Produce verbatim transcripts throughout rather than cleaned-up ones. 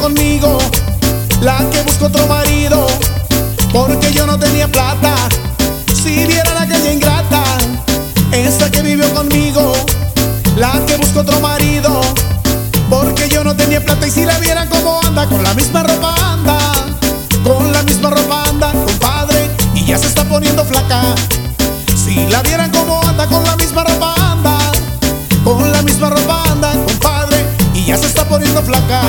conmigo, la que buscó otro marido, porque yo no tenía plata. Si vieran aquella ingrata, esa que vivió conmigo, la que buscó otro marido, porque yo no tenía plata. Y si la vieran como anda, con la misma ropa anda, con la misma ropa anda, compadre, y ya se está poniendo flaca. Si la vieran como anda, con la misma ropa anda, con la misma ropa anda, compadre, y ya se está poniendo flaca.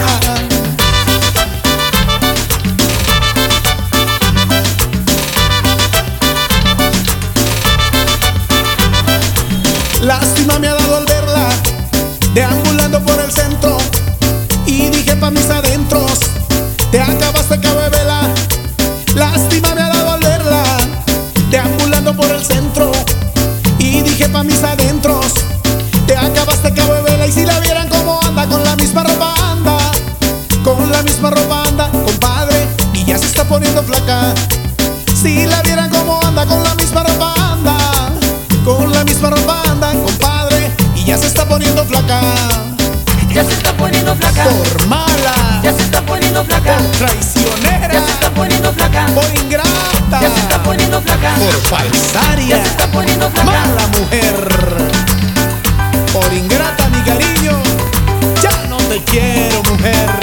Lástima me ha dado al verla deambulando por el centro, y dije pa' mis adentros, te acabaste cabo de vela. Lástima me ha dado al verla deambulando por el centro, y dije pa' mis adentros, te acabaste cabo de vela. Y si la vieran como anda, con la misma ropa anda, con la misma ropa anda, compadre, y ya se está poniendo flaca. Si la vieran como anda, con la misma ropa anda, con la misma ropa anda, compadre, y ya se está poniendo flaca. Ya se está poniendo flaca. Por mala. Ya se está poniendo flaca. Por traicionera. Ya se está poniendo flaca. Por ingrata. Ya se está poniendo flaca. Por falsaria. Ya se está poniendo flaca. Mala mujer. Por ingrata, mi cariño, ya no te quiero, mujer.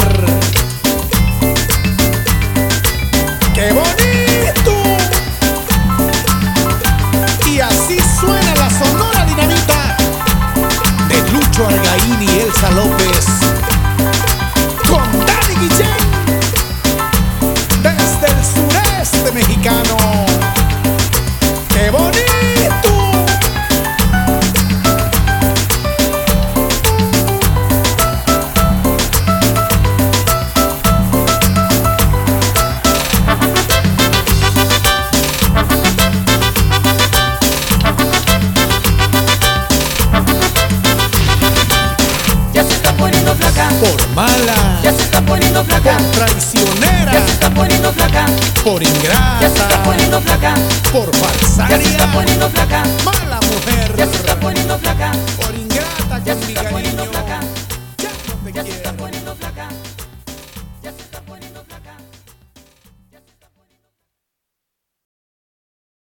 ¡Qué bonito! Y así suena la Sonora Dinamita de Lucho Argaín y Elsa López, con Dani Guillén, desde el sureste mexicano. ¡Qué bonito! Por mala. Ya se está poniendo flaca. Por traicionera. Ya se está poniendo flaca. Por ingrata. Ya se está poniendo flaca. Por falsaria. Ya se está poniendo flaca. Mala